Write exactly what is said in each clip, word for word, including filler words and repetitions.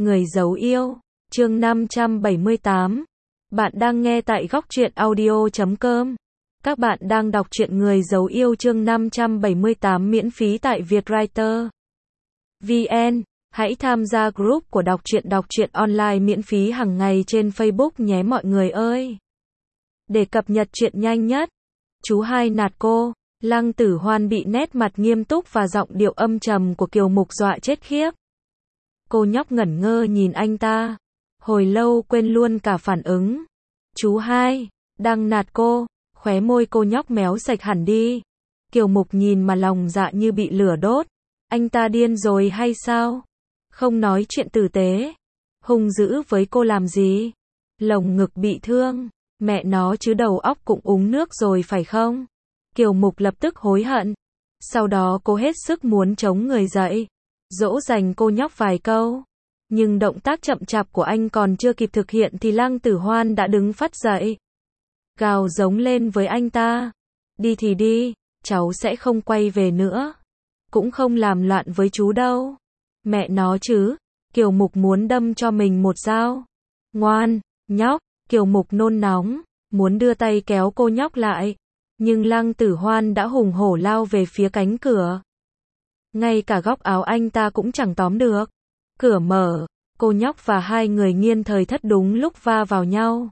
Người giấu yêu, chương năm trăm bảy mươi tám. Bạn đang nghe tại góc truyện audio chấm com. Các bạn đang đọc truyện Người giấu yêu chương năm trăm bảy mươi tám miễn phí tại Vietwriter vê en. Hãy tham gia group của đọc truyện đọc truyện online miễn phí hàng ngày trên Facebook nhé mọi người ơi. Để cập nhật truyện nhanh nhất, chú hai nạt cô. Lăng Tử Hoan bị nét mặt nghiêm túc và giọng điệu âm trầm của Kiều Mục dọa chết khiếp. Cô nhóc ngẩn ngơ nhìn anh ta, hồi lâu quên luôn cả phản ứng. Chú hai, đang nạt cô, khóe môi cô nhóc méo sạch hẳn đi. Kiều Mục nhìn mà lòng dạ như bị lửa đốt. Anh ta điên rồi hay sao? Không nói chuyện tử tế, hung dữ với cô làm gì? Lồng ngực bị thương, mẹ nó chứ đầu óc cũng uống nước rồi phải không? Kiều Mục lập tức hối hận. Sau đó cô hết sức muốn chống người dậy, dỗ dành cô nhóc vài câu. Nhưng động tác chậm chạp của anh còn chưa kịp thực hiện thì Lăng Tử Hoan đã đứng phắt dậy. Gào giống lên với anh ta. Đi thì đi, cháu sẽ không quay về nữa. Cũng không làm loạn với chú đâu. Mẹ nó chứ, Kiều Mục muốn đâm cho mình một dao. Ngoan, nhóc, Kiều Mục nôn nóng, muốn đưa tay kéo cô nhóc lại. Nhưng Lăng Tử Hoan đã hùng hổ lao về phía cánh cửa. Ngay cả góc áo anh ta cũng chẳng tóm được. Cửa mở, cô nhóc và hai người Nghiên Thời Thất đúng lúc va vào nhau.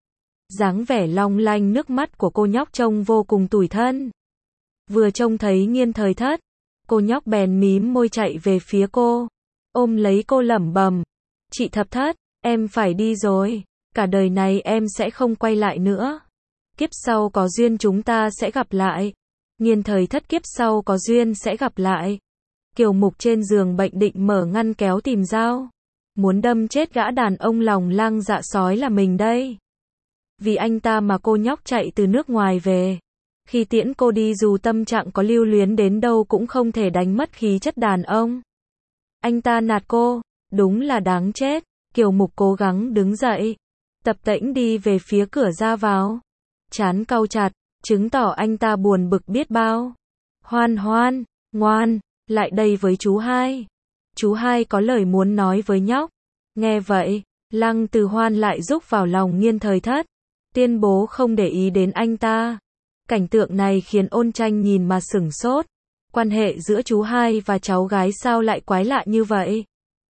Dáng vẻ long lanh nước mắt của cô nhóc trông vô cùng tủi thân. Vừa trông thấy Nghiên Thời Thất, cô nhóc bèn mím môi chạy về phía cô, ôm lấy cô lẩm bẩm. Chị Thập Thất, em phải đi rồi, cả đời này em sẽ không quay lại nữa. Kiếp sau có duyên chúng ta sẽ gặp lại. Nghiên Thời Thất kiếp sau có duyên sẽ gặp lại. Kiều Mục trên giường bệnh định mở ngăn kéo tìm dao, muốn đâm chết gã đàn ông lòng lang dạ sói là mình đây. Vì anh ta mà cô nhóc chạy từ nước ngoài về. Khi tiễn cô đi dù tâm trạng có lưu luyến đến đâu cũng không thể đánh mất khí chất đàn ông. Anh ta nạt cô, đúng là đáng chết. Kiều Mục cố gắng đứng dậy, tập tễnh đi về phía cửa ra vào. Trán cau chặt, chứng tỏ anh ta buồn bực biết bao. Hoan Hoan, ngoan, lại đây với chú hai. Chú hai có lời muốn nói với nhóc. Nghe vậy, Lăng Tử Hoan lại rúc vào lòng Nghiên Thời Thất, tuyên bố không để ý đến anh ta. Cảnh tượng này khiến Ôn Tranh nhìn mà sửng sốt. Quan hệ giữa chú hai và cháu gái sao lại quái lạ như vậy?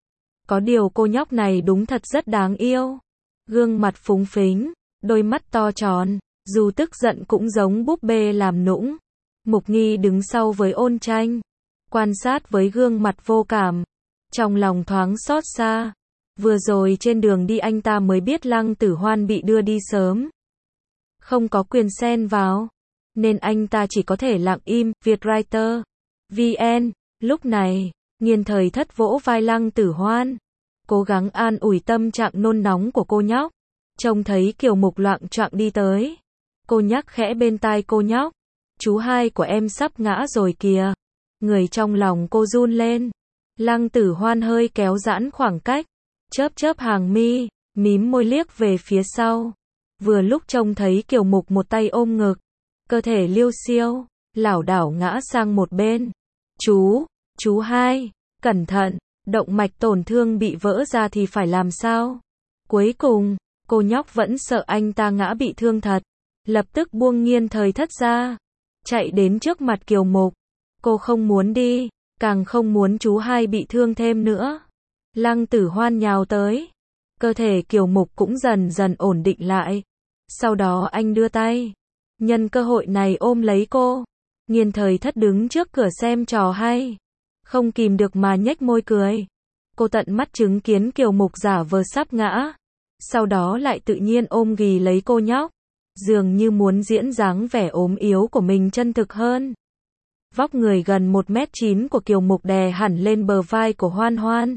Có điều cô nhóc này đúng thật rất đáng yêu. Gương mặt phúng phính, đôi mắt to tròn, dù tức giận cũng giống búp bê làm nũng. Mục Nghi đứng sau với Ôn Tranh, quan sát với gương mặt vô cảm, trong lòng thoáng xót xa. Vừa rồi trên đường đi anh ta mới biết Lăng Tử Hoan bị đưa đi sớm, không có quyền xen vào, nên anh ta chỉ có thể lặng im. Vietwriter vê en. Lúc này, Nghiên Thời Thất vỗ vai Lăng Tử Hoan, cố gắng an ủi tâm trạng nôn nóng của cô nhóc. Trông thấy Kiều Mục loạng choạng đi tới, cô nhắc khẽ bên tai cô nhóc. Chú hai của em sắp ngã rồi kìa. Người trong lòng cô run lên. Lăng Tử Hoan hơi kéo giãn khoảng cách, chớp chớp hàng mi, mím môi liếc về phía sau. Vừa lúc trông thấy Kiều Mục một tay ôm ngực, cơ thể liêu xiêu, lảo đảo ngã sang một bên. Chú, chú hai, cẩn thận, động mạch tổn thương bị vỡ ra thì phải làm sao? Cuối cùng, cô nhóc vẫn sợ anh ta ngã bị thương thật, lập tức buông Nghiên Thời Thất ra, chạy đến trước mặt Kiều Mục. Cô không muốn đi, càng không muốn chú hai bị thương thêm nữa. Lăng Tử Hoan nhào tới, cơ thể Kiều Mục cũng dần dần ổn định lại. Sau đó anh đưa tay, nhân cơ hội này ôm lấy cô. Nghiên Thời Thất đứng trước cửa xem trò hay, không kìm được mà nhếch môi cười. Cô tận mắt chứng kiến Kiều Mục giả vờ sắp ngã, sau đó lại tự nhiên ôm ghì lấy cô nhóc, dường như muốn diễn dáng vẻ ốm yếu của mình chân thực hơn. Vóc người gần một mét chín của Kiều Mục đè hẳn lên bờ vai của Hoan Hoan.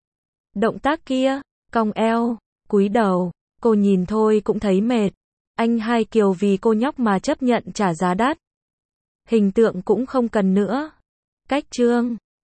Động tác kia, cong eo, cúi đầu, cô nhìn thôi cũng thấy mệt. Anh hai Kiều vì cô nhóc mà chấp nhận trả giá đắt. Hình tượng cũng không cần nữa. Cách chương